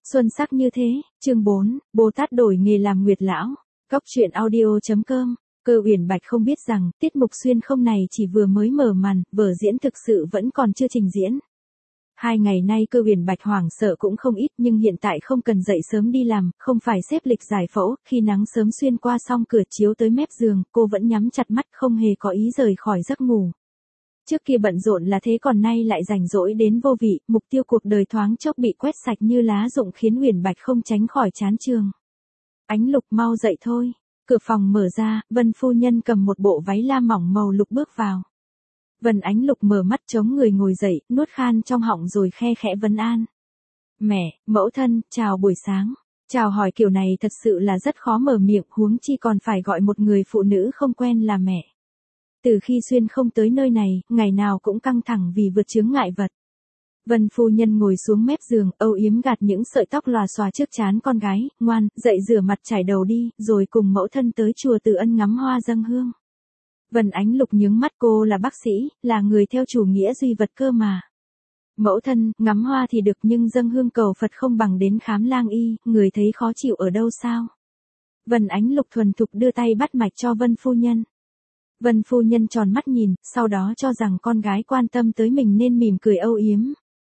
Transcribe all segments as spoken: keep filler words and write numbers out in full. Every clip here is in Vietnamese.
Xuân sắc như thế, chương bốn, Bồ Tát đổi nghề làm nguyệt lão. Góc truyện audio.com. Cơ Uyển Bạch không biết rằng, tiết mục xuyên không này chỉ vừa mới mở màn, vở diễn thực sự vẫn còn chưa trình diễn. Hai ngày nay Cơ Uyển Bạch hoảng sợ cũng không ít, nhưng hiện tại không cần dậy sớm đi làm, không phải xếp lịch giải phẫu, khi nắng sớm xuyên qua xong cửa chiếu tới mép giường, cô vẫn nhắm chặt mắt không hề có ý rời khỏi giấc ngủ. Trước kia bận rộn là thế, còn nay lại rảnh rỗi đến vô vị, mục tiêu cuộc đời thoáng chốc bị quét sạch như lá rụng khiến Uyển Bạch không tránh khỏi chán trường. Ánh Lục, mau dậy thôi. Cửa phòng mở ra, Vân phu nhân cầm một bộ váy lam mỏng màu lục bước vào. Vân Ánh Lục mở mắt chống người ngồi dậy, nuốt khan trong họng rồi khe khẽ vấn an. Mẹ, mẫu thân, chào buổi sáng. Chào hỏi kiểu này thật sự là rất khó mở miệng, huống chi còn phải gọi một người phụ nữ không quen là mẹ. Từ khi xuyên không tới nơi này, ngày nào cũng căng thẳng vì vượt chướng ngại vật. Vân phu nhân ngồi xuống mép giường, âu yếm gạt những sợi tóc lòa xòa trước trán con gái, ngoan, dậy rửa mặt trải đầu đi, rồi cùng mẫu thân tới chùa Từ Ân ngắm hoa dâng hương. Vân Ánh Lục nhướng mắt, cô là bác sĩ, là người theo chủ nghĩa duy vật cơ mà. Mẫu thân, ngắm hoa thì được nhưng dâng hương cầu Phật không bằng đến khám lang y, người thấy khó chịu ở đâu sao? Vân Ánh Lục thuần thục đưa tay bắt mạch cho Vân phu nhân. Vân phu nhân tròn mắt nhìn, sau đó cho rằng con gái quan tâm tới mình nên mỉm cười âu yếm.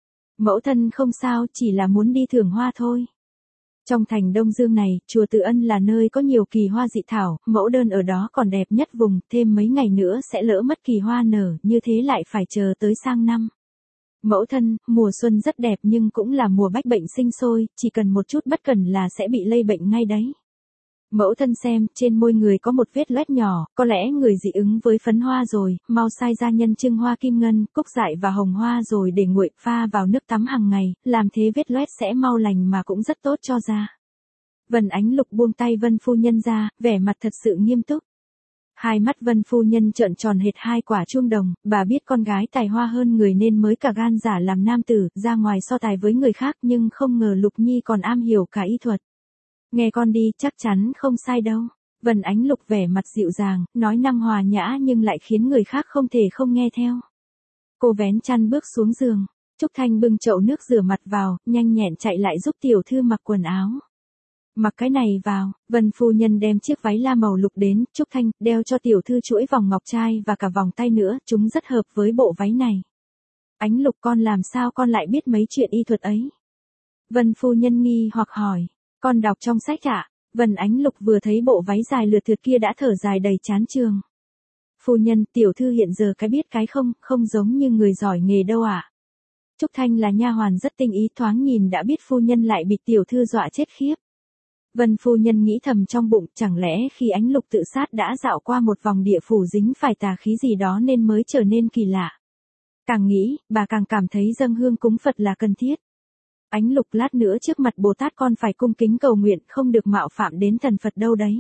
Mẫu thân không sao, chỉ là muốn đi thưởng hoa thôi. Trong thành Đông Dương này, chùa Từ Ân là nơi có nhiều kỳ hoa dị thảo, mẫu đơn ở đó còn đẹp nhất vùng, thêm mấy ngày nữa sẽ lỡ mất kỳ hoa nở, như thế lại phải chờ tới sang năm. Mẫu thân, mùa xuân rất đẹp nhưng cũng là mùa bách bệnh sinh sôi, chỉ cần một chút bất cẩn là sẽ bị lây bệnh ngay đấy. Mẫu thân xem, trên môi người có một vết loét nhỏ, có lẽ người dị ứng với phấn hoa rồi, mau sai gia nhân trưng hoa kim ngân, cúc dại và hồng hoa rồi để nguội pha vào nước tắm hàng ngày, làm thế vết loét sẽ mau lành mà cũng rất tốt cho da. Vân Ánh Lục buông tay Vân phu nhân ra, vẻ mặt thật sự nghiêm túc. Hai mắt Vân phu nhân trợn tròn hệt hai quả chuông đồng, bà biết con gái tài hoa hơn người nên mới cả gan giả làm nam tử, ra ngoài so tài với người khác, nhưng không ngờ Lục Nhi còn am hiểu cả y thuật. Nghe con đi, chắc chắn không sai đâu. Vân Ánh Lục vẻ mặt dịu dàng, nói năng hòa nhã nhưng lại khiến người khác không thể không nghe theo. Cô vén chăn bước xuống giường. Trúc Thanh bưng chậu nước rửa mặt vào, nhanh nhẹn chạy lại giúp tiểu thư mặc quần áo. Mặc cái này vào, Vân phu nhân đem chiếc váy la màu lục đến, Trúc Thanh, đeo cho tiểu thư chuỗi vòng ngọc trai và cả vòng tay nữa, chúng rất hợp với bộ váy này. Ánh Lục, con làm sao con lại biết mấy chuyện y thuật ấy? Vân phu nhân nghi hoặc hỏi. Con đọc trong sách ạ. À? Vân Ánh Lục vừa thấy bộ váy dài lượt thượt kia đã thở dài đầy chán trường. Phu nhân, tiểu thư hiện giờ cái biết cái không, không giống như người giỏi nghề đâu ạ. À? Trúc Thanh là nha hoàn rất tinh ý, thoáng nhìn đã biết phu nhân lại bị tiểu thư dọa chết khiếp. Vân phu nhân nghĩ thầm trong bụng, chẳng lẽ khi Ánh Lục tự sát đã dạo qua một vòng địa phủ dính phải tà khí gì đó nên mới trở nên kỳ lạ. Càng nghĩ, bà càng cảm thấy dâng hương cúng Phật là cần thiết. Ánh Lục, lát nữa trước mặt Bồ Tát con phải cung kính cầu nguyện, không được mạo phạm đến thần Phật đâu đấy.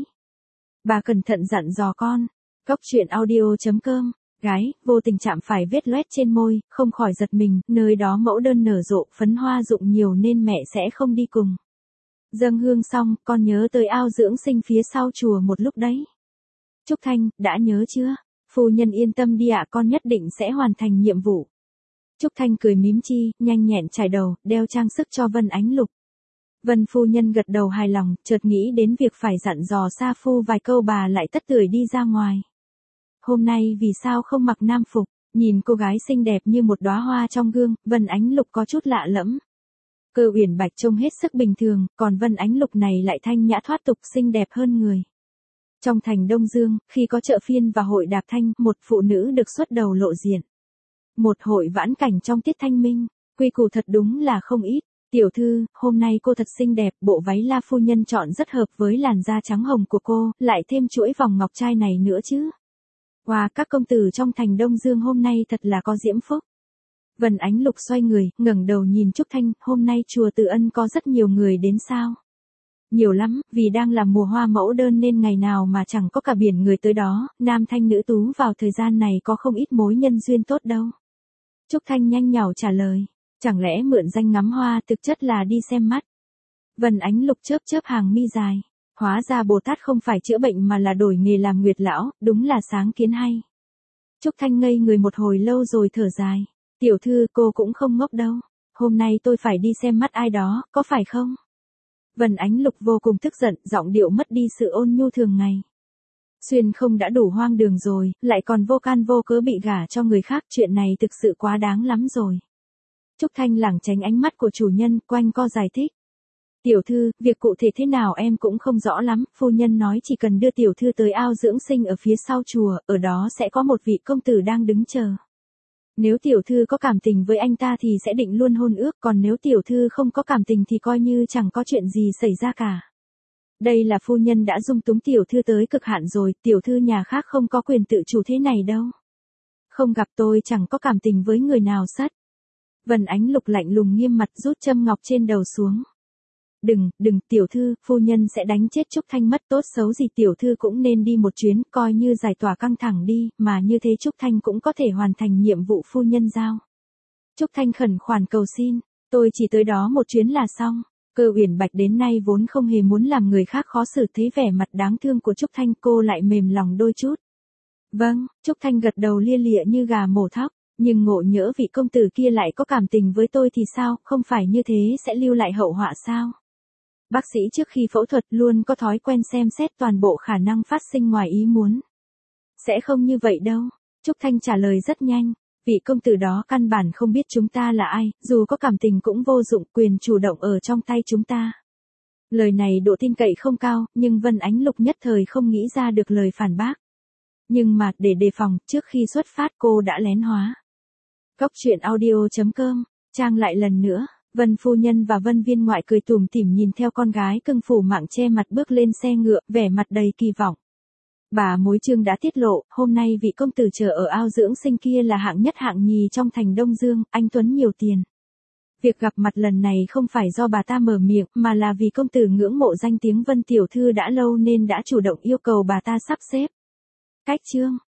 Bà cẩn thận dặn dò con. Góc truyện audio.com. Gái, vô tình chạm phải vết loét trên môi, không khỏi giật mình, nơi đó mẫu đơn nở rộ, phấn hoa rụng nhiều nên mẹ sẽ không đi cùng. Dâng hương xong, con nhớ tới ao dưỡng sinh phía sau chùa một lúc đấy. Trúc Thanh, đã nhớ chưa? Phu nhân yên tâm đi ạ, con nhất định sẽ hoàn thành nhiệm vụ. Trúc Thanh cười mím chi, nhanh nhẹn trải đầu, đeo trang sức cho Vân Ánh Lục. Vân phu nhân gật đầu hài lòng, chợt nghĩ đến việc phải dặn dò Sa Phu vài câu, bà lại tất tưởi đi ra ngoài. Hôm nay vì sao không mặc nam phục, nhìn cô gái xinh đẹp như một đóa hoa trong gương, Vân Ánh Lục có chút lạ lẫm. Cơ Uyển Bạch trông hết sức bình thường, còn Vân Ánh Lục này lại thanh nhã thoát tục, xinh đẹp hơn người. Trong thành Đông Dương, khi có chợ phiên và hội đạp thanh, một phụ nữ được xuất đầu lộ diện. Một hội vãn cảnh trong tiết thanh minh, quy củ thật đúng là không ít. Tiểu thư, hôm nay cô thật xinh đẹp, bộ váy La phu nhân chọn rất hợp với làn da trắng hồng của cô, lại thêm chuỗi vòng ngọc trai này nữa chứ. Wow, các công tử trong thành Đông Dương hôm nay thật là có diễm phúc. Vân Ánh Lục xoay người, ngẩng đầu nhìn Trúc Thanh, hôm nay chùa Từ Ân có rất nhiều người đến sao? Nhiều lắm, vì đang là mùa hoa mẫu đơn nên ngày nào mà chẳng có cả biển người tới đó, nam thanh nữ tú vào thời gian này có không ít mối nhân duyên tốt đâu. Trúc Thanh nhanh nhảu trả lời, chẳng lẽ mượn danh ngắm hoa thực chất là đi xem mắt? Vân Ánh Lục chớp chớp hàng mi dài, hóa ra Bồ Tát không phải chữa bệnh mà là đổi nghề làm nguyệt lão, đúng là sáng kiến hay. Trúc Thanh ngây người một hồi lâu rồi thở dài, tiểu thư cô cũng không ngốc đâu, hôm nay tôi phải đi xem mắt ai đó, có phải không? Vân Ánh Lục vô cùng tức giận, giọng điệu mất đi sự ôn nhu thường ngày. Xuyên không đã đủ hoang đường rồi, lại còn vô can vô cớ bị gả cho người khác, chuyện này thực sự quá đáng lắm rồi. Trúc Thanh lảng tránh ánh mắt của chủ nhân, quanh co giải thích. Tiểu thư, việc cụ thể thế nào em cũng không rõ lắm, phu nhân nói chỉ cần đưa tiểu thư tới ao dưỡng sinh ở phía sau chùa, ở đó sẽ có một vị công tử đang đứng chờ. Nếu tiểu thư có cảm tình với anh ta thì sẽ định luôn hôn ước, còn nếu tiểu thư không có cảm tình thì coi như chẳng có chuyện gì xảy ra cả. Đây là phu nhân đã dung túng tiểu thư tới cực hạn rồi, tiểu thư nhà khác không có quyền tự chủ thế này đâu. Không gặp tôi chẳng có cảm tình với người nào sất. Vân Ánh Lục lạnh lùng nghiêm mặt rút châm ngọc trên đầu xuống. Đừng, đừng, tiểu thư, phu nhân sẽ đánh chết Trúc Thanh mất, tốt xấu gì tiểu thư cũng nên đi một chuyến, coi như giải tỏa căng thẳng đi, mà như thế Trúc Thanh cũng có thể hoàn thành nhiệm vụ phu nhân giao. Trúc Thanh khẩn khoản cầu xin, tôi chỉ tới đó một chuyến là xong. Cơ Uyển Bạch đến nay vốn không hề muốn làm người khác khó xử, thấy vẻ mặt đáng thương của Trúc Thanh cô lại mềm lòng đôi chút. Vâng, Trúc Thanh gật đầu lia lịa như gà mổ thóc, nhưng ngộ nhỡ vị công tử kia lại có cảm tình với tôi thì sao, không phải như thế sẽ lưu lại hậu họa sao? Bác sĩ trước khi phẫu thuật luôn có thói quen xem xét toàn bộ khả năng phát sinh ngoài ý muốn. Sẽ không như vậy đâu, Trúc Thanh trả lời rất nhanh. Vị công tử đó căn bản không biết chúng ta là ai, dù có cảm tình cũng vô dụng, quyền chủ động ở trong tay chúng ta. Lời này độ tin cậy không cao, nhưng Vân Ánh Lục nhất thời không nghĩ ra được lời phản bác. Nhưng mà, để đề phòng, trước khi xuất phát cô đã lén hóa. Cốc truyện audio chấm com, trang lại lần nữa, Vân phu nhân và Vân viên ngoại cười tủm tỉm nhìn theo con gái cưng phủ mạng che mặt bước lên xe ngựa, vẻ mặt đầy kỳ vọng. Bà mối Trương đã tiết lộ, hôm nay vị công tử chờ ở ao dưỡng sinh kia là hạng nhất hạng nhì trong thành Đông Dương, anh Tuấn nhiều tiền. Việc gặp mặt lần này không phải do bà ta mở miệng, mà là vì công tử ngưỡng mộ danh tiếng Vân tiểu thư đã lâu nên đã chủ động yêu cầu bà ta sắp xếp. Cách chương